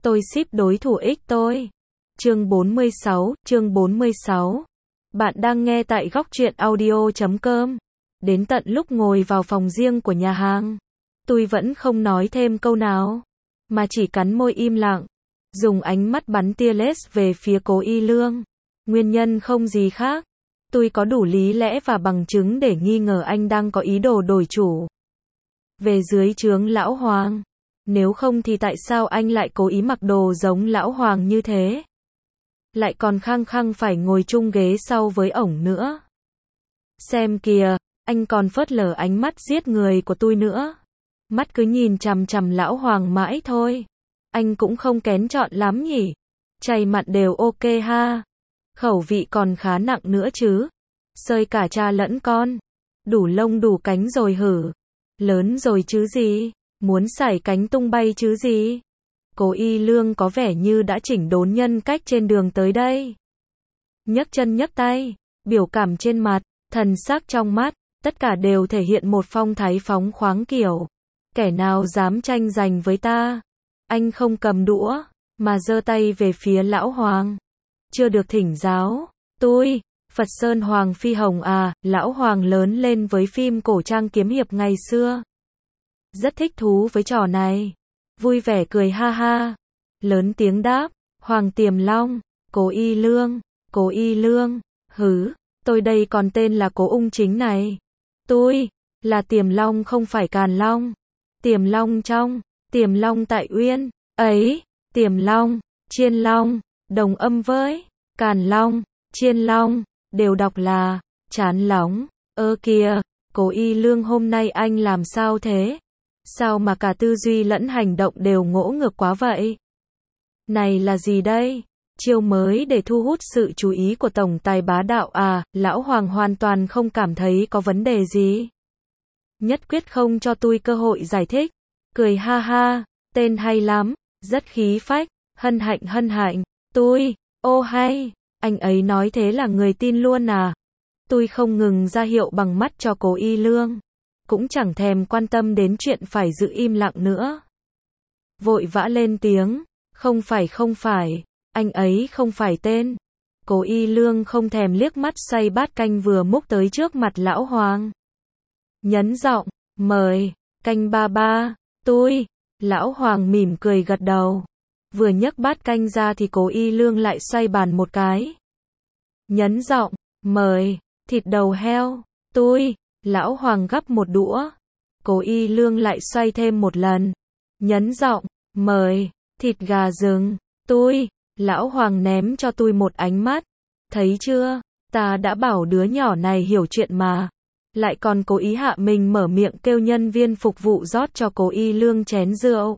Tôi ship đối thủ ích tôi. Chương 46. Bạn đang nghe tại góc truyện audio.com. Đến tận lúc ngồi vào phòng riêng của nhà hàng, tôi vẫn không nói thêm câu nào, mà chỉ cắn môi im lặng, dùng ánh mắt bắn tia laser về phía Cố Y Lương. Nguyên nhân không gì khác, tôi có đủ lý lẽ và bằng chứng để nghi ngờ anh đang có ý đồ đổi chủ về dưới trướng Lão Hoàng. Nếu không thì tại sao anh lại cố ý mặc đồ giống Lão Hoàng như thế? Lại còn khăng khăng phải ngồi chung ghế sau với ổng nữa. Xem kìa, anh còn phớt lờ ánh mắt giết người của tôi nữa. Mắt cứ nhìn chằm chằm Lão Hoàng mãi thôi. Anh cũng không kén chọn lắm nhỉ? Chay mặn đều ok ha. Khẩu vị còn khá nặng nữa chứ. Xơi cả cha lẫn con. Đủ lông đủ cánh rồi hử. Lớn rồi chứ gì. Muốn sải cánh tung bay chứ gì. Cố Y Lương có vẻ như đã chỉnh đốn nhân cách trên đường tới đây. Nhấc chân nhấc tay, biểu cảm trên mặt, thần sắc trong mắt, tất cả đều thể hiện một phong thái phóng khoáng kiểu. Kẻ nào dám tranh giành với ta? Anh không cầm đũa, mà giơ tay về phía Lão Hoàng. Chưa được thỉnh giáo. Tôi, Phật Sơn Hoàng Phi Hồng à, Lão Hoàng lớn lên với phim cổ trang kiếm hiệp ngày xưa. Rất thích thú với trò này. Vui vẻ cười ha ha. Lớn tiếng đáp, Hoàng Tiềm Long, Cố Y Lương, Cố Y Lương, hứ, tôi đây còn tên là Cố Ung Chính này. Tôi, là Tiềm Long không phải Càn Long. Tiềm Long trong, Tiềm Long tại Uyên, ấy, Tiềm Long, Chiên Long, đồng âm với, Càn Long, Chiên Long, đều đọc là, chán lóng, ơ kìa, Cố Y Lương hôm nay anh làm sao thế? Sao mà cả tư duy lẫn hành động đều ngỗ ngược quá vậy? Này là gì đây? Chiêu mới để thu hút sự chú ý của tổng tài bá đạo à? Lão Hoàng hoàn toàn không cảm thấy có vấn đề gì. Nhất quyết không cho tôi cơ hội giải thích. Cười ha ha, tên hay lắm, rất khí phách, hân hạnh. Tôi, ô hay, anh ấy nói thế là người tin luôn à? Tôi không ngừng ra hiệu bằng mắt cho Cố Y Lương. Cũng chẳng thèm quan tâm đến chuyện phải giữ im lặng nữa. Vội vã lên tiếng, không phải, anh ấy không phải tên. Cố Y Lương không thèm liếc mắt xoay bát canh vừa múc tới trước mặt Lão Hoàng. Nhấn giọng, mời, canh ba, tôi. Lão Hoàng mỉm cười gật đầu. Vừa nhấc bát canh ra thì Cố Y Lương lại xoay bàn một cái. Nhấn giọng, mời, thịt đầu heo, tôi. Lão Hoàng gắp một đũa. Cố Y Lương lại xoay thêm một lần. Nhấn giọng, mời, thịt gà rừng, tôi. Lão Hoàng ném cho tôi một ánh mắt. Thấy chưa, ta đã bảo đứa nhỏ này hiểu chuyện mà. Lại còn cố ý hạ mình mở miệng kêu nhân viên phục vụ rót cho Cố Y Lương chén rượu.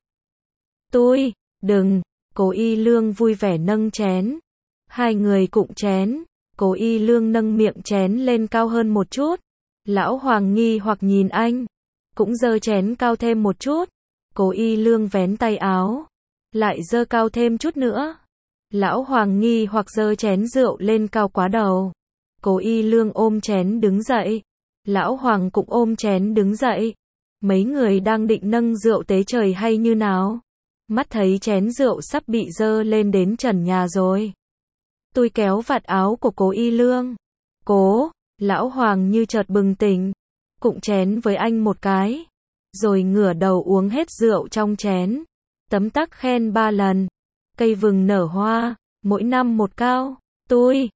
Tôi, đừng, Cố Y Lương vui vẻ nâng chén. Hai người cụng chén. Cố Y Lương nâng miệng chén lên cao hơn một chút. Lão Hoàng nghi hoặc nhìn anh, cũng giơ chén cao thêm một chút. Cố Y Lương vén tay áo, lại giơ cao thêm chút nữa. Lão Hoàng nghi hoặc giơ chén rượu lên cao quá đầu. Cố Y Lương ôm chén đứng dậy. Lão Hoàng cũng ôm chén đứng dậy. Mấy người đang định nâng rượu tế trời hay như nào? Mắt thấy chén rượu sắp bị giơ lên đến trần nhà rồi. Tôi kéo vạt áo của Cố Y Lương. Cố, Lão Hoàng như chợt bừng tỉnh, cụng chén với anh một cái, rồi ngửa đầu uống hết rượu trong chén. Tấm tắc khen 3 lần. Cây vừng nở hoa, mỗi năm một cao. Tôi,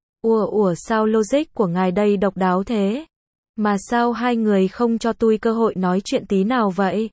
sao logic của ngài đây độc đáo thế? Mà sao hai người không cho tôi cơ hội nói chuyện tí nào vậy?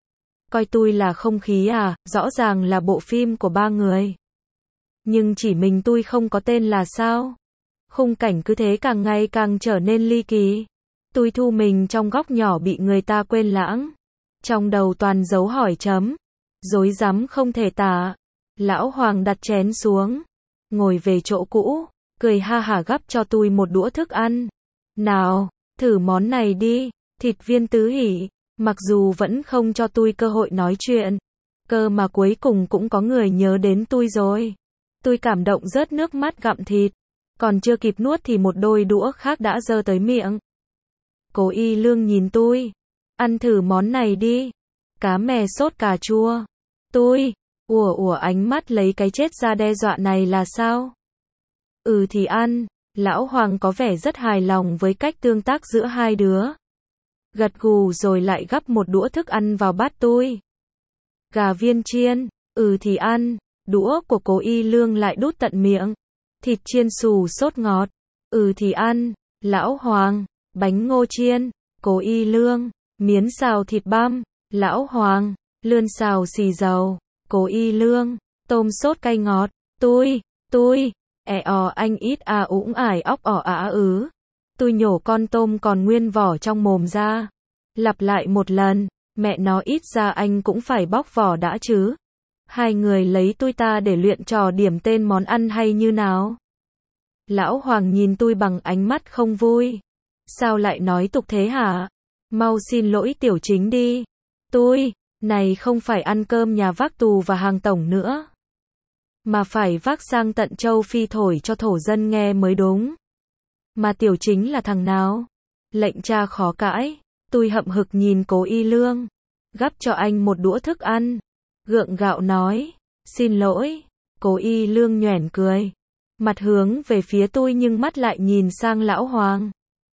Coi tôi là không khí à? Rõ ràng là bộ phim của 3 người. Nhưng chỉ mình tôi không có tên là sao? Khung cảnh cứ thế càng ngày càng trở nên ly kỳ. Tôi thu mình trong góc nhỏ bị người ta quên lãng. Trong đầu toàn dấu hỏi chấm. Rối rắm không thể tả. Lão Hoàng đặt chén xuống. Ngồi về chỗ cũ. Cười ha hả gắp cho tôi một đũa thức ăn. Nào, thử món này đi. Thịt viên tứ hỷ. Mặc dù vẫn không cho tôi cơ hội nói chuyện. Cơ mà cuối cùng cũng có người nhớ đến tôi rồi. Tôi cảm động rớt nước mắt gặm thịt. Còn chưa kịp nuốt thì một đôi đũa khác đã giơ tới miệng. Cố Y Lương nhìn tôi. Ăn thử món này đi. Cá mè sốt cà chua. Tôi. Ánh mắt lấy cái chết ra đe dọa này là sao? Ừ thì ăn. Lão Hoàng có vẻ rất hài lòng với cách tương tác giữa hai đứa. Gật gù rồi lại gắp một đũa thức ăn vào bát tôi. Gà viên chiên. Ừ thì ăn. Đũa của Cố Y Lương lại đút tận miệng. Thịt chiên xù sốt ngọt. Ừ thì ăn. Lão Hoàng. Bánh ngô chiên. Cố Y Lương. Miến xào thịt băm. Lão Hoàng. Lươn xào xì dầu. Cố Y Lương. Tôm sốt cay ngọt. Tôi. Anh ít ủng ải óc ứ. Tôi nhổ con tôm còn nguyên vỏ trong mồm ra. Lặp lại một lần. Mẹ nó ít ra anh cũng phải bóc vỏ đã chứ. Hai người lấy tôi ta để luyện trò điểm tên món ăn hay như nào? Lão Hoàng nhìn tôi bằng ánh mắt không vui. Sao lại nói tục thế hả? Mau xin lỗi tiểu chính đi. Này không phải ăn cơm nhà vác tù và hàng tổng nữa. Mà phải vác sang tận châu Phi thổi cho thổ dân nghe mới đúng. Mà tiểu chính là thằng nào? Lệnh cha khó cãi. Tôi hậm hực nhìn Cố Y Lương. Gắp cho anh một đũa thức ăn. Gượng gạo nói. Xin lỗi. Cố Y Lương nhoẻn cười. Mặt hướng về phía tôi nhưng mắt lại nhìn sang Lão Hoàng.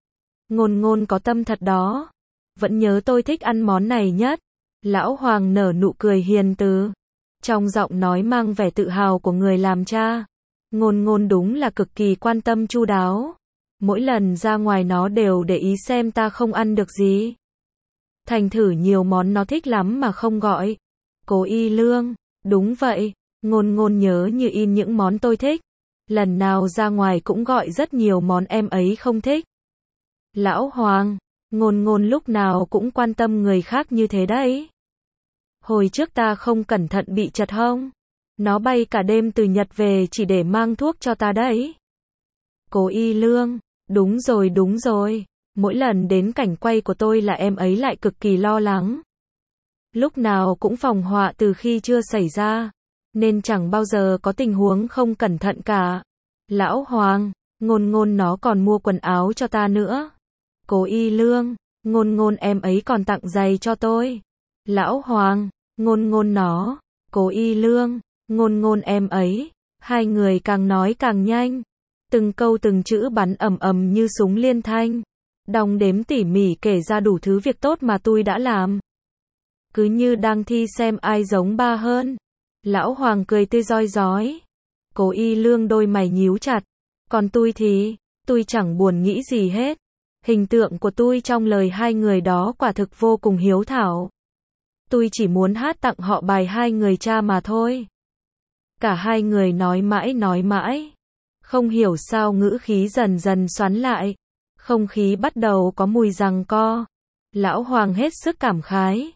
Ngôn có tâm thật đó. Vẫn nhớ tôi thích ăn món này nhất. Lão Hoàng nở nụ cười hiền từ. Trong giọng nói mang vẻ tự hào của người làm cha. Ngôn đúng là cực kỳ quan tâm chu đáo. Mỗi lần ra ngoài nó đều để ý xem ta không ăn được gì. Thành thử nhiều món nó thích lắm mà không gọi. Cố Y Lương. Đúng vậy. Ngôn nhớ như in những món tôi thích. Lần nào ra ngoài cũng gọi rất nhiều món em ấy không thích. Lão Hoàng. Ngôn lúc nào cũng quan tâm người khác như thế đấy. Hồi trước ta không cẩn thận bị trật hông. Nó bay cả đêm từ Nhật về chỉ để mang thuốc cho ta đấy. Cố Y Lương. Đúng rồi. Mỗi lần đến cảnh quay của tôi là em ấy lại cực kỳ lo lắng. Lúc nào cũng phòng họa từ khi chưa xảy ra. Nên chẳng bao giờ có tình huống không cẩn thận cả. Lão Hoàng. Ngôn nó còn mua quần áo cho ta nữa. Cố Y Lương. Ngôn em ấy còn tặng giày cho tôi. Lão Hoàng. Ngôn nó. Cố Y Lương. Ngôn em ấy. Hai người càng nói càng nhanh. Từng câu từng chữ bắn ầm như súng liên thanh. Đong đếm tỉ mỉ kể ra đủ thứ việc tốt mà tôi đã làm. Cứ như đang thi xem ai giống ba hơn. Lão Hoàng cười tươi rói rói. Cố Y Lương đôi mày nhíu chặt. Còn tôi thì, tôi chẳng buồn nghĩ gì hết. Hình tượng của tôi trong lời hai người đó quả thực vô cùng hiếu thảo. Tôi chỉ muốn hát tặng họ bài hai người cha mà thôi. Cả hai người nói mãi. Không hiểu sao ngữ khí dần dần xoắn lại. Không khí bắt đầu có mùi giằng co. Lão Hoàng hết sức cảm khái.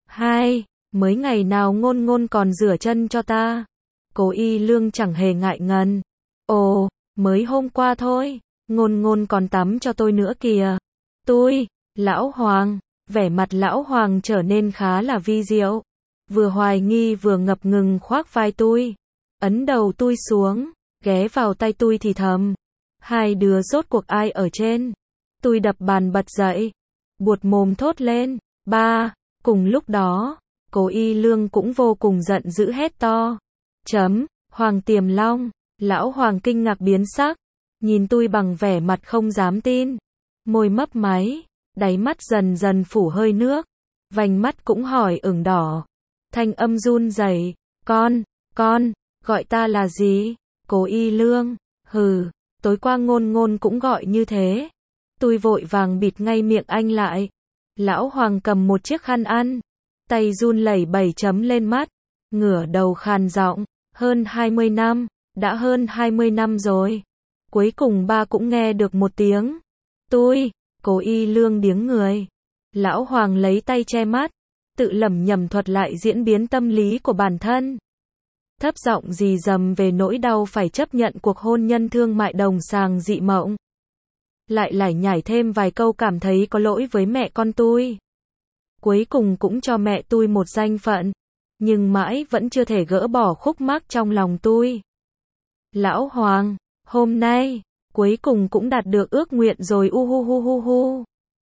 Mới ngày nào ngôn còn rửa chân cho ta. Cố Y Lương chẳng hề ngại ngần. Mới hôm qua thôi. Ngôn còn tắm cho tôi nữa kìa. Lão Hoàng. Vẻ mặt Lão Hoàng trở nên khá là vi diệu. Vừa hoài nghi vừa ngập ngừng khoác vai tôi. Ấn đầu tôi xuống. Ghé vào tay tôi thì thầm. Hai đứa rốt cuộc ai ở trên? Tôi đập bàn bật dậy. Buột mồm thốt lên. Ba. Cùng lúc đó, Cố Y Lương cũng vô cùng giận dữ hét to. Hoàng Tiềm Long. Lão Hoàng kinh ngạc biến sắc. Nhìn tôi bằng vẻ mặt không dám tin. Môi mấp máy. Đáy mắt dần dần phủ hơi nước. Vành mắt cũng hỏi ửng đỏ. Thanh âm run rẩy. Con, gọi ta là gì? Cố Y Lương. Tối qua ngôn cũng gọi như thế. Tôi vội vàng bịt ngay miệng anh lại. Lão Hoàng cầm một chiếc khăn ăn. Tay run lẩy bẩy chấm lên mắt. Ngửa đầu khàn giọng. Hơn 20 năm. Đã hơn 20 năm rồi. Cuối cùng ba cũng nghe được một tiếng. Cố Y Lương điếng người. Lão Hoàng lấy tay che mắt. Tự lẩm nhẩm thuật lại diễn biến tâm lý của bản thân. Thấp giọng rì rầm về nỗi đau phải chấp nhận cuộc hôn nhân thương mại đồng sàng dị mộng. Lại lải nhải thêm vài câu cảm thấy có lỗi với mẹ con tôi. Cuối cùng cũng cho mẹ tôi một danh phận. Nhưng mãi vẫn chưa thể gỡ bỏ khúc mắc trong lòng tôi. Lão Hoàng, hôm nay, cuối cùng cũng đạt được ước nguyện rồi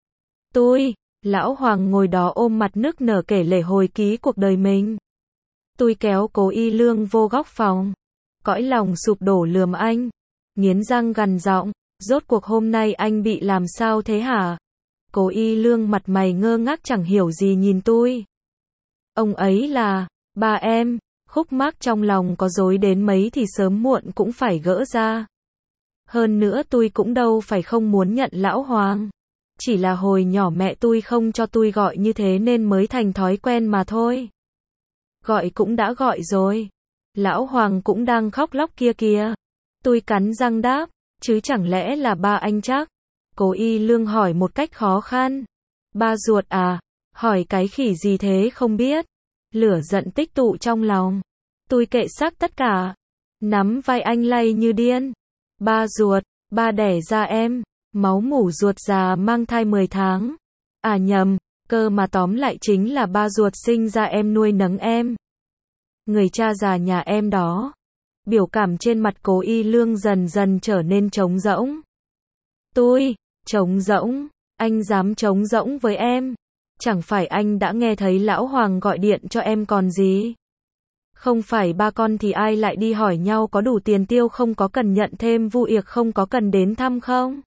Lão Hoàng ngồi đó ôm mặt nức nở kể lể hồi ký cuộc đời mình. Tôi kéo Cố Y Lương vô góc phòng. Cõi lòng sụp đổ lườm anh. Nghiến răng gằn giọng, rốt cuộc hôm nay anh bị làm sao thế hả? Cố Y Lương mặt mày ngơ ngác chẳng hiểu gì nhìn tôi. Ông ấy là ba em. Khúc mắc trong lòng có dối đến mấy thì sớm muộn cũng phải gỡ ra. Hơn nữa tôi cũng đâu phải không muốn nhận Lão Hoàng. Chỉ là hồi nhỏ mẹ tôi không cho tôi gọi như thế nên mới thành thói quen mà thôi. Gọi cũng đã gọi rồi. Lão Hoàng cũng đang khóc lóc kia kìa. Tôi cắn răng đáp, chứ chẳng lẽ là ba anh chắc? Cố Y Lương hỏi một cách khó khăn. Ba ruột à? Hỏi cái khỉ gì thế không biết? Lửa giận tích tụ trong lòng. Tôi kệ xác tất cả. Nắm vai anh lay như điên. Ba ruột, ba đẻ ra em. Máu mủ ruột già mang thai 10 tháng. À nhầm, cơ mà tóm lại chính là ba ruột sinh ra em nuôi nấng em. Người cha già nhà em đó. Biểu cảm trên mặt Cố Y Lương dần dần trở nên trống rỗng. Tôi, trống rỗng, anh dám trống rỗng với em. Chẳng phải anh đã nghe thấy Lão Hoàng gọi điện cho em còn gì. Không phải ba con thì ai lại đi hỏi nhau có đủ tiền tiêu không, có cần nhận thêm vu yệc không, có cần đến thăm không?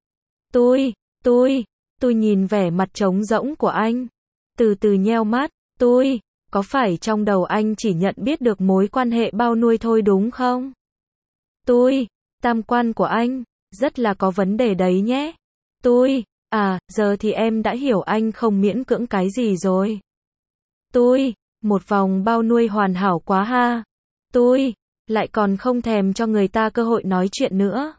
Tôi nhìn vẻ mặt trống rỗng của anh. Từ từ nheo mắt, có phải trong đầu anh chỉ nhận biết được mối quan hệ bao nuôi thôi đúng không? Tam quan của anh, rất là có vấn đề đấy nhé. Giờ thì em đã hiểu anh không miễn cưỡng cái gì rồi. Một vòng bao nuôi hoàn hảo quá ha. Lại còn không thèm cho người ta cơ hội nói chuyện nữa.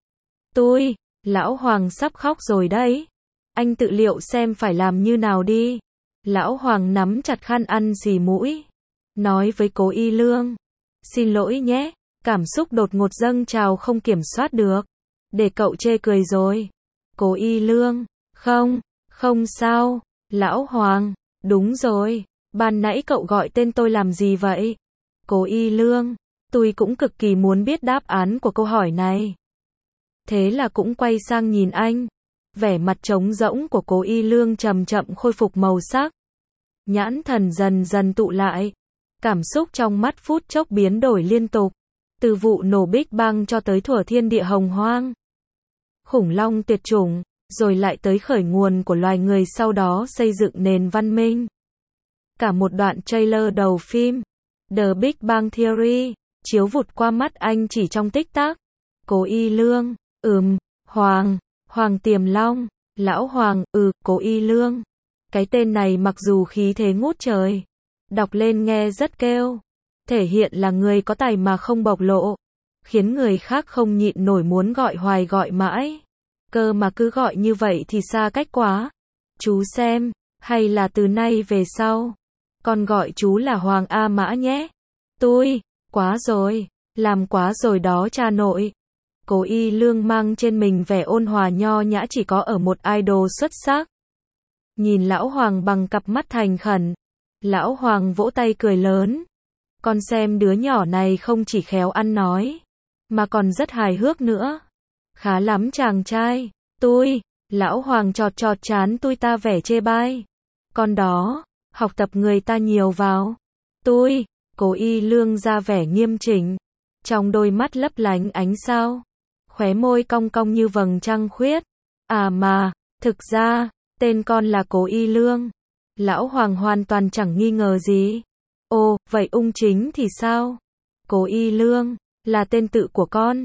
Lão Hoàng sắp khóc rồi đấy. Anh tự liệu xem phải làm như nào đi. Lão Hoàng nắm chặt khăn ăn xì mũi. Nói với Cố Y Lương. Xin lỗi nhé. Cảm xúc đột ngột dâng trào không kiểm soát được. Để cậu chê cười rồi. Cố Y Lương. Không sao. Lão Hoàng. Đúng rồi. Ban nãy cậu gọi tên tôi làm gì vậy? Cố Y Lương. Tôi cũng cực kỳ muốn biết đáp án của câu hỏi này. Thế là cũng quay sang nhìn anh. Vẻ mặt trống rỗng của Cố Y Lương chậm chậm khôi phục màu sắc. Nhãn thần dần dần tụ lại. Cảm xúc trong mắt phút chốc biến đổi liên tục. Từ vụ nổ Big Bang cho tới thuở thiên địa hồng hoang. Khủng long tuyệt chủng, rồi lại tới khởi nguồn của loài người sau đó xây dựng nền văn minh. Cả một đoạn trailer đầu phim The Big Bang Theory chiếu vụt qua mắt anh chỉ trong tích tắc. Cố Y Lương, Hoàng Tiềm Long, Lão Hoàng, Cố Y Lương. Cái tên này mặc dù khí thế ngút trời, đọc lên nghe rất kêu, thể hiện là người có tài mà không bộc lộ, khiến người khác không nhịn nổi muốn gọi hoài gọi mãi. Cơ mà cứ gọi như vậy thì xa cách quá. Chú xem, hay là từ nay về sau, con gọi chú là Hoàng A Mã nhé. Quá rồi, làm quá rồi đó cha nội. Cố Y Lương mang trên mình vẻ ôn hòa nho nhã chỉ có ở một idol xuất sắc. Nhìn Lão Hoàng bằng cặp mắt thành khẩn. Lão Hoàng vỗ tay cười lớn. Con xem đứa nhỏ này không chỉ khéo ăn nói, mà còn rất hài hước nữa. Khá lắm chàng trai. Lão Hoàng chọt chán tôi ta vẻ chê bai. Con đó, học tập người ta nhiều vào. Cố Y Lương ra vẻ nghiêm chỉnh. Trong đôi mắt lấp lánh ánh sao. Khóe môi cong cong như vầng trăng khuyết. À mà, thực ra, tên con là Cố Y Lương. Lão Hoàng hoàn toàn chẳng nghi ngờ gì. Ồ, vậy Ung Chính thì sao? Cố Y Lương, là tên tự của con.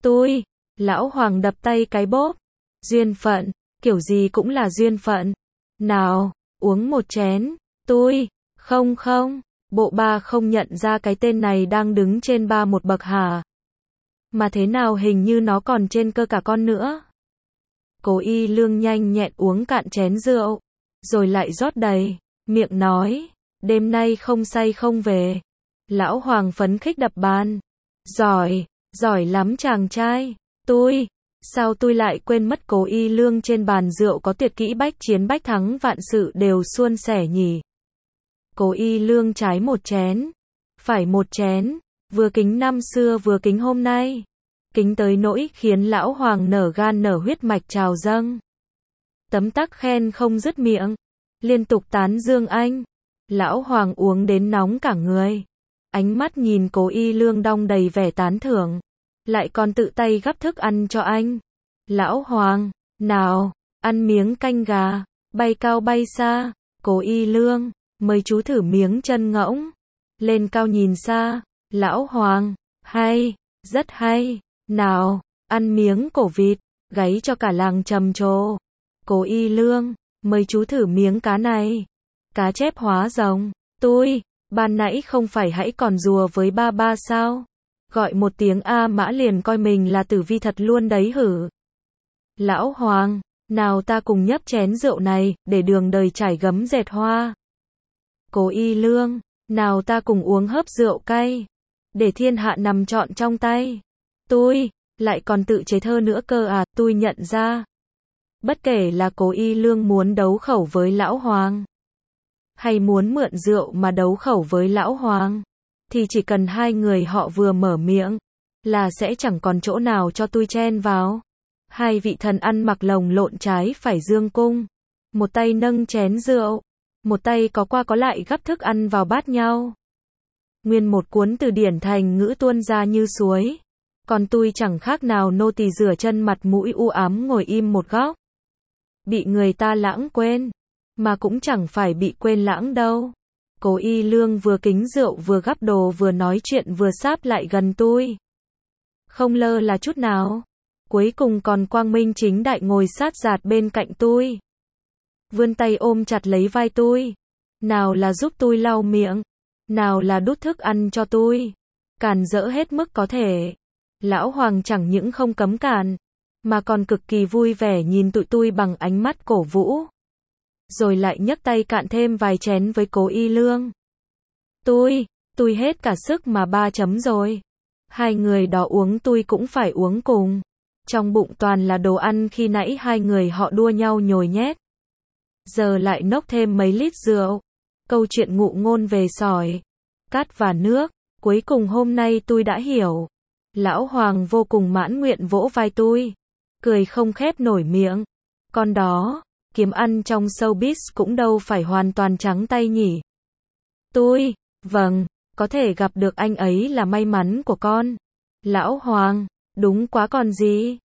Lão Hoàng đập tay cái bóp. Duyên phận, kiểu gì cũng là duyên phận. Nào, uống một chén. Không, bộ ba không nhận ra cái tên này đang đứng trên ba một bậc hả? Mà thế nào hình như nó còn trên cơ cả con nữa. Cố Y Lương nhanh nhẹn uống cạn chén rượu, rồi lại rót đầy, miệng nói, đêm nay không say không về. Lão Hoàng phấn khích đập bàn. Giỏi lắm chàng trai. Sao tôi lại quên mất Cố Y Lương trên bàn rượu có tuyệt kỹ bách chiến bách thắng vạn sự đều suôn sẻ nhỉ. Cố Y Lương trái một chén, phải một chén, vừa kính năm xưa vừa kính hôm nay. Kính tới nỗi khiến Lão Hoàng nở gan nở huyết mạch trào dâng. Tấm tắc khen không dứt miệng, liên tục tán dương anh. Lão Hoàng uống đến nóng cả người. Ánh mắt nhìn Cố Y Lương đong đầy vẻ tán thưởng. Lại còn tự tay gắp thức ăn cho anh. Lão Hoàng, nào, ăn miếng canh gà, bay cao bay xa. Cố Y Lương, mời chú thử miếng chân ngỗng. Lên cao nhìn xa. Lão Hoàng, hay, rất hay. Nào, ăn miếng cổ vịt, gáy cho cả làng trầm trồ. Cố Y Lương, mời chú thử miếng cá này. Cá chép hóa rồng. Tôi, ban nãy không phải hãy còn rùa với ba ba sao? Gọi một tiếng A Mã liền coi mình là tử vi thật luôn đấy hử. Lão Hoàng, nào ta cùng nhấp chén rượu này, để đường đời trải gấm dệt hoa. Cố Y Lương, nào ta cùng uống hớp rượu cay, để thiên hạ nằm trọn trong tay. Tôi, lại còn tự chế thơ nữa cơ à, tôi nhận ra. Bất kể là Cố Y Lương muốn đấu khẩu với Lão Hoàng, hay muốn mượn rượu mà đấu khẩu với Lão Hoàng, thì chỉ cần hai người họ vừa mở miệng, là sẽ chẳng còn chỗ nào cho tôi chen vào. Hai vị thần ăn mặc lồng lộn trái phải dương cung, một tay nâng chén rượu, một tay có qua có lại gắp thức ăn vào bát nhau. Nguyên một cuốn từ điển thành ngữ tuôn ra như suối. Còn tôi chẳng khác nào nô tỳ rửa chân mặt mũi u ám ngồi im một góc. Bị người ta lãng quên, mà cũng chẳng phải bị quên lãng đâu. Cố Y Lương vừa kính rượu vừa gắp đồ vừa nói chuyện vừa sáp lại gần tôi. Không lơ là chút nào. Cuối cùng còn quang minh chính đại ngồi sát giạt bên cạnh tôi. Vươn tay ôm chặt lấy vai tôi. Nào là giúp tôi lau miệng, nào là đút thức ăn cho tôi. Cản rỡ hết mức có thể. Lão Hoàng chẳng những không cấm cản, mà còn cực kỳ vui vẻ nhìn tụi tôi bằng ánh mắt cổ vũ. Rồi lại nhấc tay cạn thêm vài chén với Cố Y Lương. Tôi hết cả sức mà ba chấm rồi. Hai người đó uống tôi cũng phải uống cùng. Trong bụng toàn là đồ ăn khi nãy hai người họ đua nhau nhồi nhét. Giờ lại nốc thêm mấy lít rượu. Câu chuyện ngụ ngôn về sỏi, cát và nước. Cuối cùng hôm nay tôi đã hiểu. Lão Hoàng vô cùng mãn nguyện vỗ vai tôi. Cười không khép nổi miệng. Con đó, kiếm ăn trong showbiz cũng đâu phải hoàn toàn trắng tay nhỉ. Vâng, có thể gặp được anh ấy là may mắn của con. Lão Hoàng, đúng quá còn gì.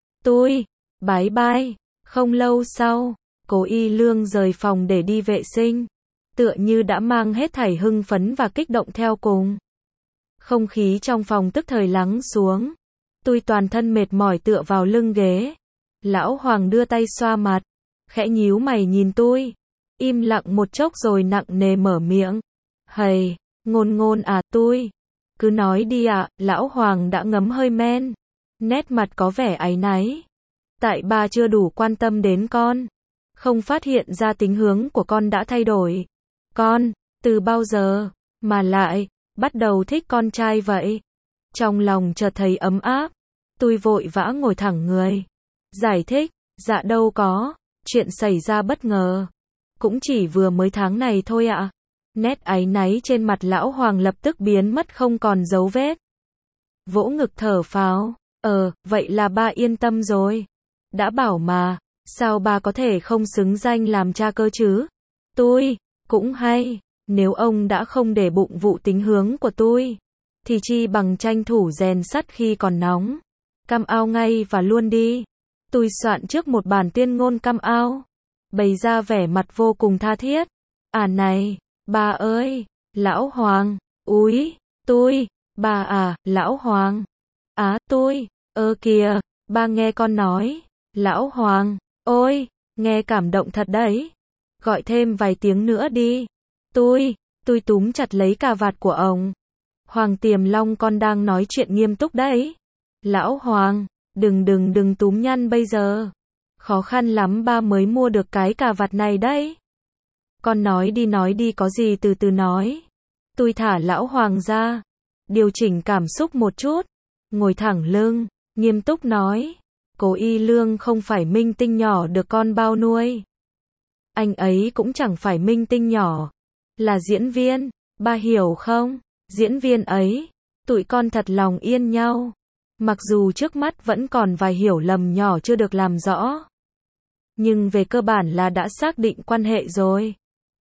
Bái bai. Không lâu sau, Cố Y Lương rời phòng để đi vệ sinh. Tựa như đã mang hết thảy hưng phấn và kích động theo cùng. Không khí trong phòng tức thời lắng xuống. Tôi toàn thân mệt mỏi tựa vào lưng ghế. Lão Hoàng đưa tay xoa mặt, khẽ nhíu mày nhìn tôi. Im lặng một chốc rồi nặng nề mở miệng. Hầy, ngôn à, tôi cứ nói đi ạ. Lão Hoàng đã ngấm hơi men, nét mặt có vẻ áy náy. Tại ba chưa đủ quan tâm đến con, không phát hiện ra tính hướng của con đã thay đổi. Con, từ bao giờ, mà lại, bắt đầu thích con trai vậy? Trong lòng chợt thấy ấm áp. Tôi vội vã ngồi thẳng người. Giải thích, dạ đâu có, chuyện xảy ra bất ngờ. Cũng chỉ vừa mới tháng này thôi ạ. Nét áy náy trên mặt Lão Hoàng lập tức biến mất không còn dấu vết. Vỗ ngực thở phào. Vậy là ba yên tâm rồi. Đã bảo mà, sao ba có thể không xứng danh làm cha cơ chứ? Tôi cũng hay, nếu ông đã không để bụng vụ tính hướng của tôi, thì chi bằng tranh thủ rèn sắt khi còn nóng. Cam ao ngay và luôn đi. Tôi soạn trước một bản tuyên ngôn cam ao, bày ra vẻ mặt vô cùng tha thiết. À này, ba ơi, Lão Hoàng, úi, ba à, Lão Hoàng. Á kìa, ba nghe con nói. Lão Hoàng, ôi, nghe cảm động thật đấy. Gọi thêm vài tiếng nữa đi. Tôi túm chặt lấy cà vạt của ông. Hoàng Tiềm Long, con đang nói chuyện nghiêm túc đấy. Lão Hoàng, đừng túm nhăn bây giờ. Khó khăn lắm ba mới mua được cái cà vạt này đấy. Con nói đi có gì từ từ nói. Tôi thả Lão Hoàng ra, điều chỉnh cảm xúc một chút, ngồi thẳng lưng, nghiêm túc nói. Cố Y Lương không phải minh tinh nhỏ được con bao nuôi. Anh ấy cũng chẳng phải minh tinh nhỏ, là diễn viên, ba hiểu không? Diễn viên ấy, tụi con thật lòng yên nhau. Mặc dù trước mắt vẫn còn vài hiểu lầm nhỏ chưa được làm rõ, nhưng về cơ bản là đã xác định quan hệ rồi.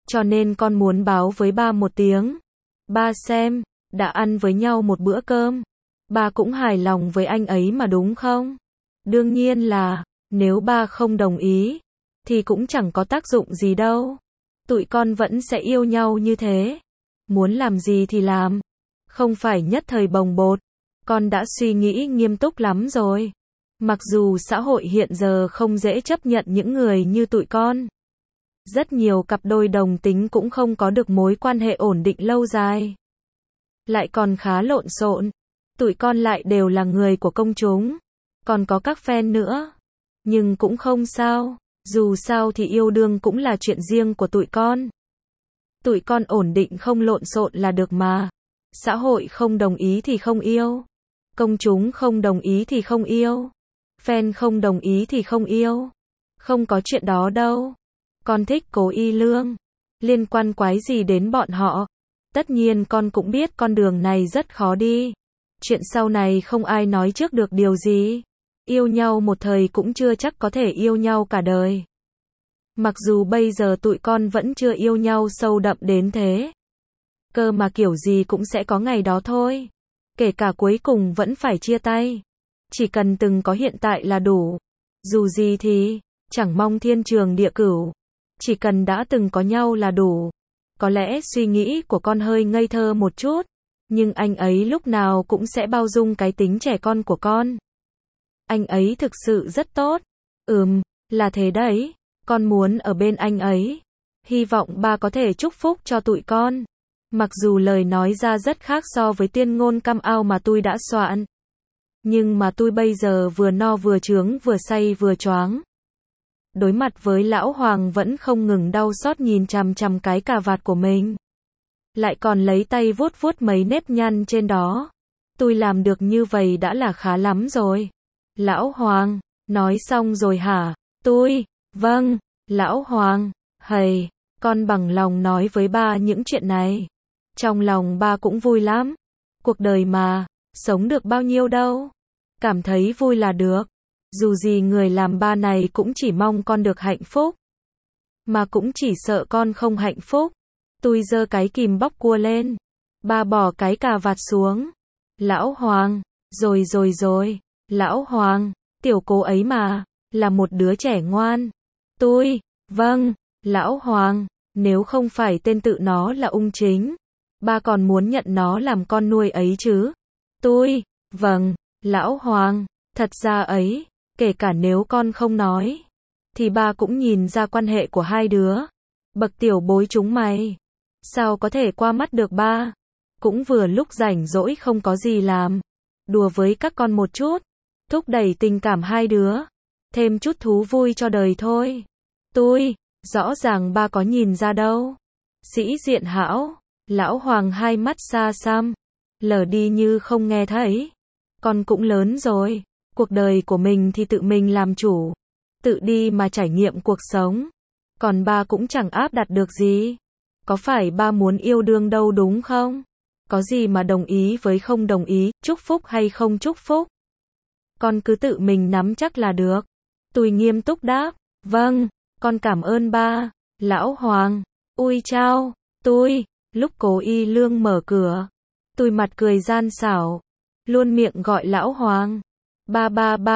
cho nên con muốn báo với ba một tiếng. Ba xem, đã ăn với nhau một bữa cơm. Ba cũng hài lòng với anh ấy mà đúng không? Đương nhiên là, nếu ba không đồng ý, thì cũng chẳng có tác dụng gì đâu. Tụi con vẫn sẽ yêu nhau như thế. Muốn làm gì thì làm. Không phải nhất thời bồng bột. Con đã suy nghĩ nghiêm túc lắm rồi. Mặc dù xã hội hiện giờ không dễ chấp nhận những người như tụi con. Rất nhiều cặp đôi đồng tính cũng không có được mối quan hệ ổn định lâu dài. Lại còn khá lộn xộn. Tụi con lại đều là người của công chúng. Còn có các fan nữa. Nhưng cũng không sao. Dù sao thì yêu đương cũng là chuyện riêng của tụi con. Tụi con ổn định không lộn xộn là được mà. Xã hội không đồng ý thì không yêu. Công chúng không đồng ý thì không yêu. Fan không đồng ý thì không yêu. Không có chuyện đó đâu. Con thích Cố Y Lương. Liên quan quái gì đến bọn họ. Tất nhiên con cũng biết con đường này rất khó đi. Chuyện sau này không ai nói trước được điều gì. Yêu nhau một thời cũng chưa chắc có thể yêu nhau cả đời. Mặc dù bây giờ tụi con vẫn chưa yêu nhau sâu đậm đến thế. Cơ mà kiểu gì cũng sẽ có ngày đó thôi. Kể cả cuối cùng vẫn phải chia tay. Chỉ cần từng có hiện tại là đủ. Dù gì thì, chẳng mong thiên trường địa cửu. Chỉ cần đã từng có nhau là đủ. Có lẽ suy nghĩ của con hơi ngây thơ một chút. Nhưng anh ấy lúc nào cũng sẽ bao dung cái tính trẻ con của con. Anh ấy thực sự rất tốt. Là thế đấy. Con muốn ở bên anh ấy. Hy vọng ba có thể chúc phúc cho tụi con. Mặc dù lời nói ra rất khác so với tuyên ngôn cam ao mà tôi đã soạn. Nhưng mà tôi bây giờ vừa no vừa chướng vừa say vừa choáng. Đối mặt với lão Hoàng vẫn không ngừng đau xót nhìn chằm chằm cái cà vạt của mình. Lại còn lấy tay vuốt vuốt mấy nếp nhăn trên đó. Tôi làm được như vậy đã là khá lắm rồi. Lão Hoàng, nói xong rồi hả? Tôi, vâng, Lão Hoàng, hầy, con bằng lòng nói với ba những chuyện này. Trong lòng ba cũng vui lắm. Cuộc đời mà, sống được bao nhiêu đâu. Cảm thấy vui là được. Dù gì người làm ba này cũng chỉ mong con được hạnh phúc. Mà cũng chỉ sợ con không hạnh phúc. Tôi giơ cái kìm bóc cua lên. Ba bỏ cái cà vạt xuống. Lão Hoàng, rồi. Lão Hoàng, tiểu Cố ấy mà, là một đứa trẻ ngoan. Tôi, vâng, Lão Hoàng, nếu không phải tên tự nó là Ung Chính, ba còn muốn nhận nó làm con nuôi ấy chứ. Tôi, vâng, Lão Hoàng, thật ra ấy, kể cả nếu con không nói, thì ba cũng nhìn ra quan hệ của hai đứa. Bậc tiểu bối chúng mày, sao có thể qua mắt được ba. Cũng vừa lúc rảnh rỗi không có gì làm, đùa với các con một chút, thúc đẩy tình cảm hai đứa, thêm chút thú vui cho đời thôi. Tôi, rõ ràng ba có nhìn ra đâu. Sĩ diện hão, Lão Hoàng hai mắt xa xăm, lờ đi như không nghe thấy. Con cũng lớn rồi, cuộc đời của mình thì tự mình làm chủ, tự đi mà trải nghiệm cuộc sống. Còn ba cũng chẳng áp đặt được gì. Có phải ba muốn yêu đương đâu đúng không? Có gì mà đồng ý với không đồng ý, chúc phúc hay không chúc phúc. Con cứ tự mình nắm chắc là được. Tôi nghiêm túc đáp, vâng, con cảm ơn ba. Lão Hoàng, ui chao, tôi, lúc Cố Y Lương mở cửa, tôi mặt cười gian xảo, luôn miệng gọi Lão Hoàng. Ba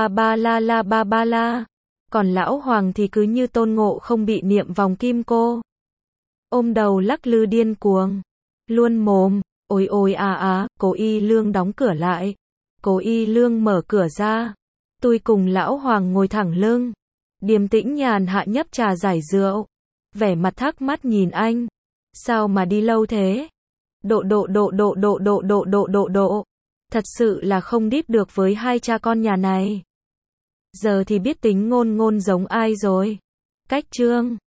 la. Còn Lão Hoàng thì cứ như Tôn Ngộ không bị niệm vòng kim cô. Ôm đầu lắc lư điên cuồng, luôn mồm, ôi Cố Y Lương đóng cửa lại. Cố Y Lương mở cửa ra. Tôi cùng Lão Hoàng ngồi thẳng lưng, điềm tĩnh nhàn hạ nhấp trà giải rượu, vẻ mặt thắc mắc nhìn anh. Sao mà đi lâu thế? Độ. Thật sự là không deep được với hai cha con nhà này. Giờ thì biết tính ngôn giống ai rồi. Cách chương